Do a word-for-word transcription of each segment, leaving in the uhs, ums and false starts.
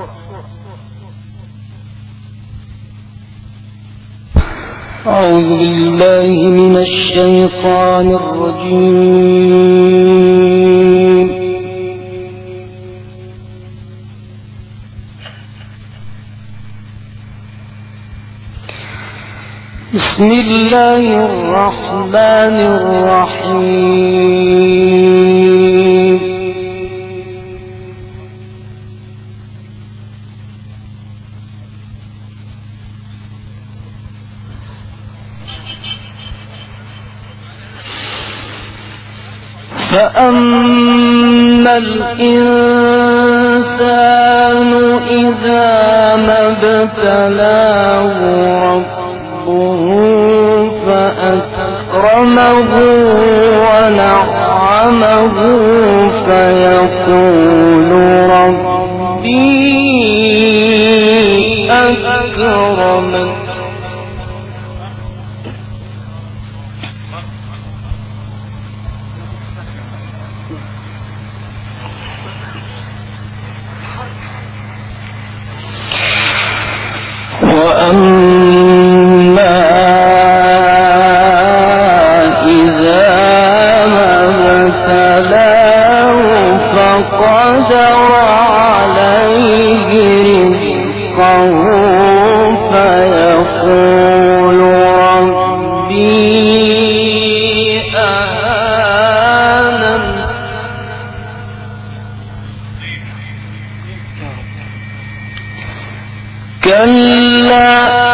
أعوذ بالله من الشيطان الرجيم. بسم الله الرحمن الرحيم. فأما الإنسان إذا ما ابتلاه ربه فأكرمه ونعمه فيقول ربي أكرمن. وأما إذا ما ابتلاه فقدر عليه رزقه فيقول ربي أهانن. كلا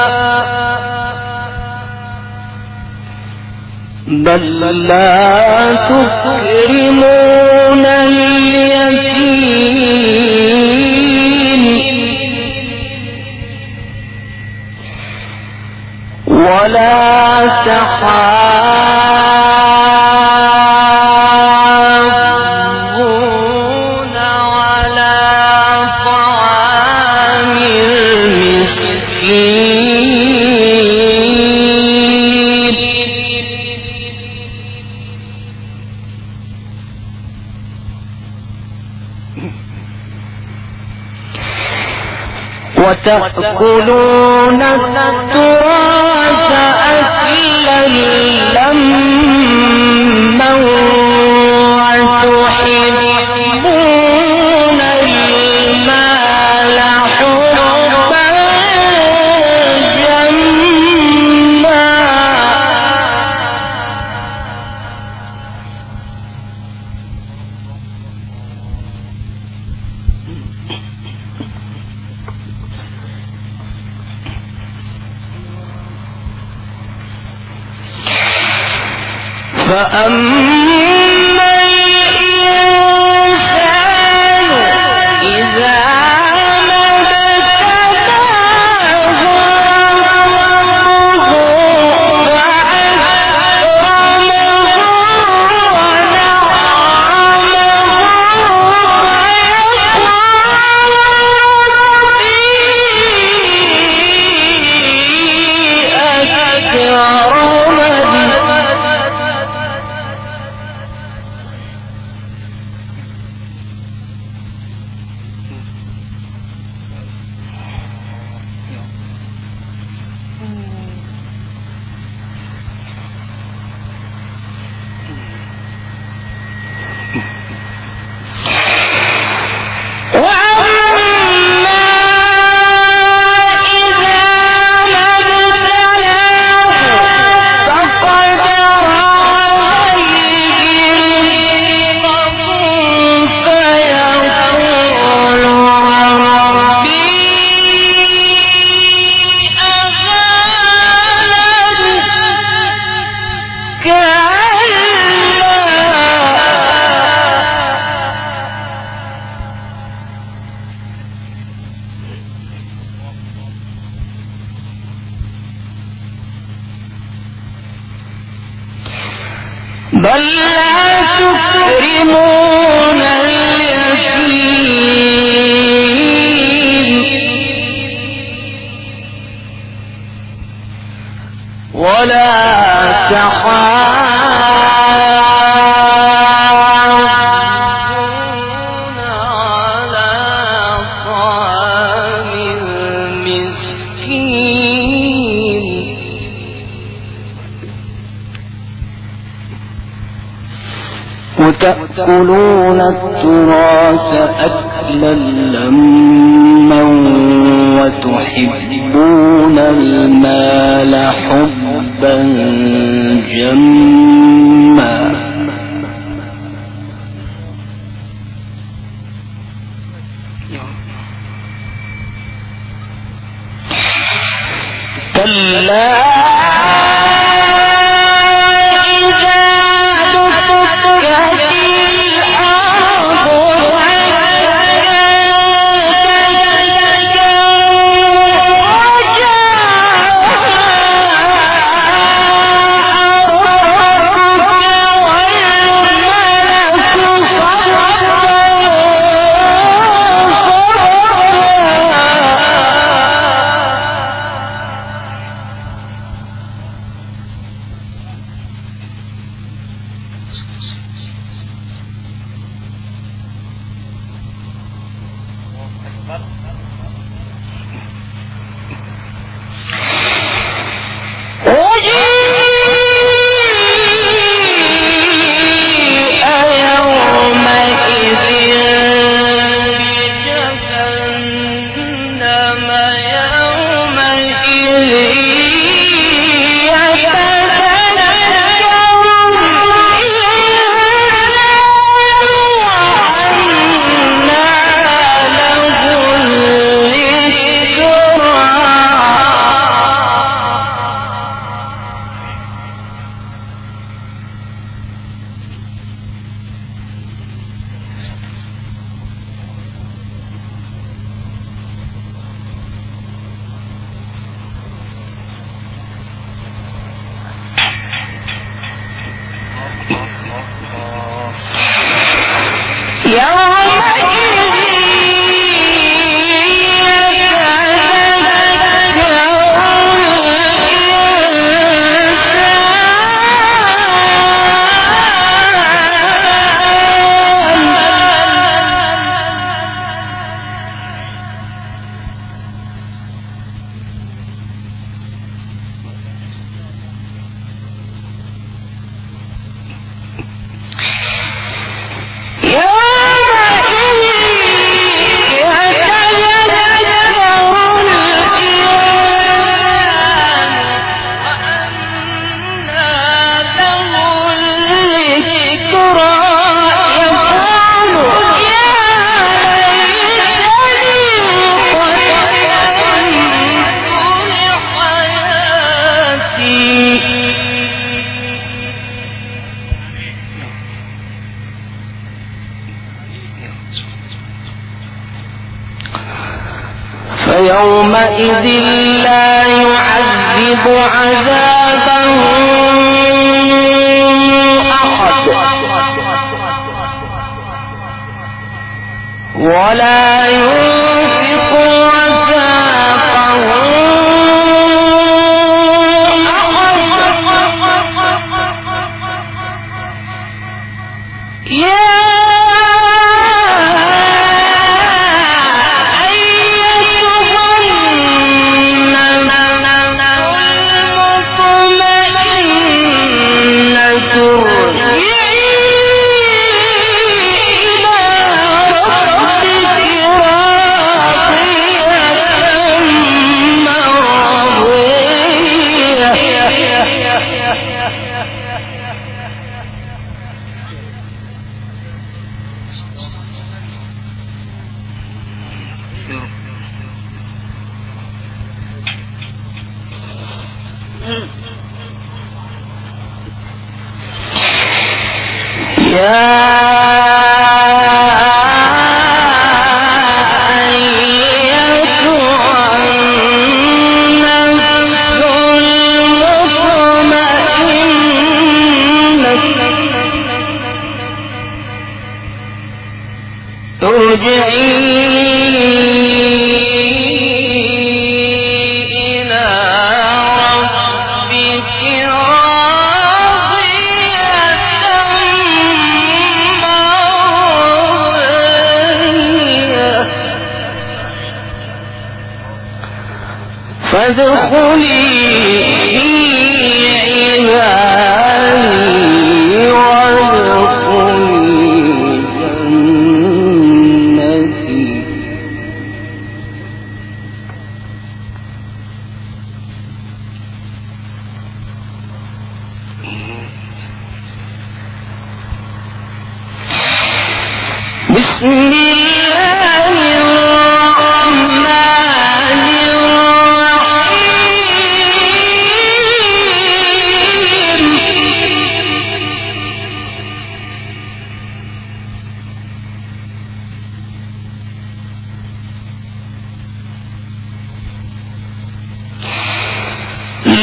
بل لا تكرمون اليتيم ولا تحاضون على طعام المسكين وتأكلون التراث أكلا لما وتحبون المال حبا جما. فأما الإنسان إذا ما ابتلاه ربه فأكرمه ونعمه فيقول ربي بل لا تكرمون اليتيم ولا تحاضون على طعام وتأكلون التراث أكلا لما وتحبون المال حبا جما كلا فيومئذ لا يعذب عذابه أحد ولا يوثق وثاقه أحد. يا فادخلي في عبادي وادخلي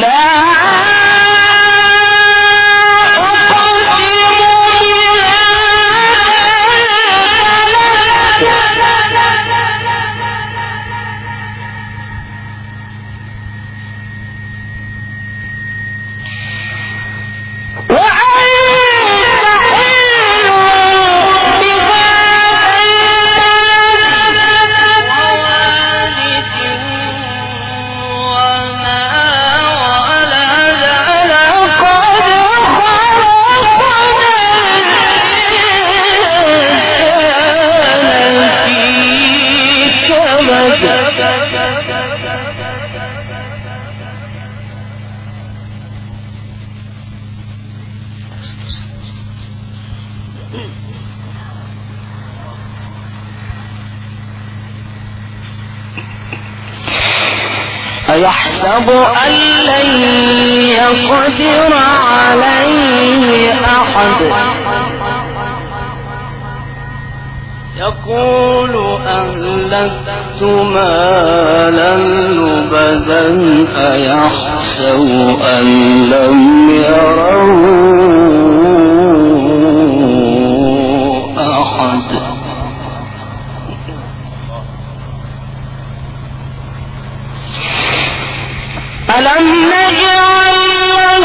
أيحسب أن لن يقدر عليه أحد يقول أهلكت مالا لبدا أيحسب أن لم يره أحد ألم نجعل له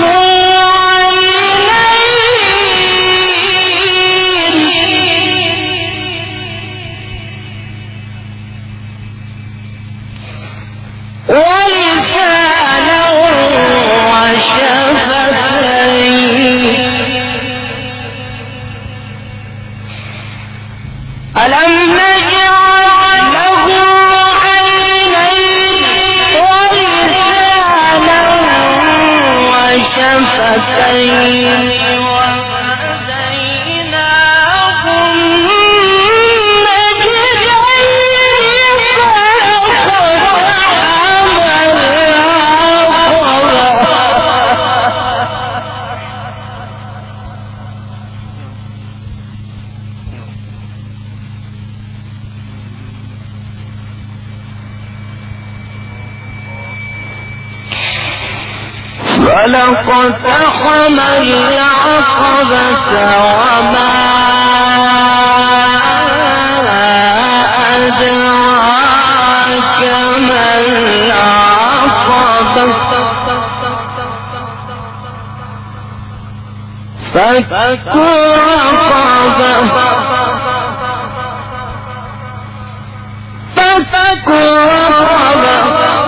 عينين ولسانا وشفتين ألم نجعل له شفتين وهديناهم النجدين فاقتحم فلقتحم العقبة وما أدراك ما العقبة فك رقبة فك رقبة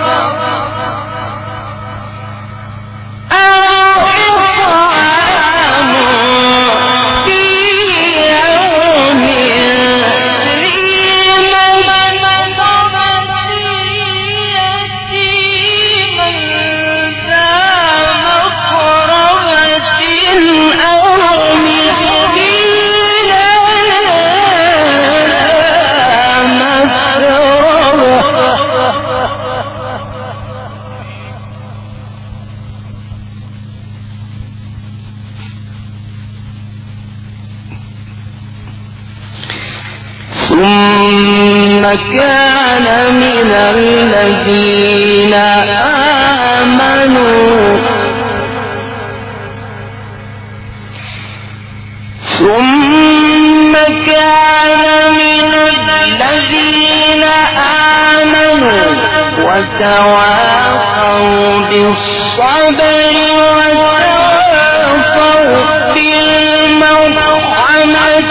ثم كان من الذين آمنوا ثم كان من الذين آمنوا وتواصوا بالصبر وتواصوا بالمرحمة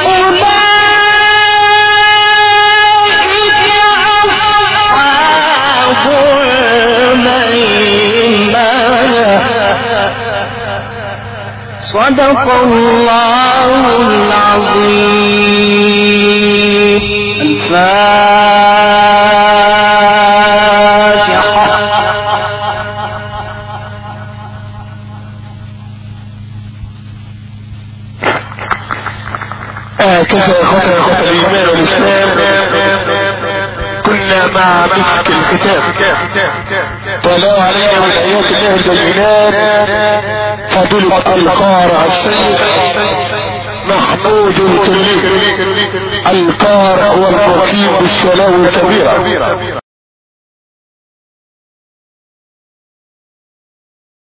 صدق الله العظيم. الفاتحة. هكذا يا اخوة يا اخوة الايمان والاسلام كنا مع مسك الكتاب تلاو علينا من ايات الله البينات فضيلة القارئ السيد محمود الكريم القارئ والمقيم بالصلاة الكبيرة.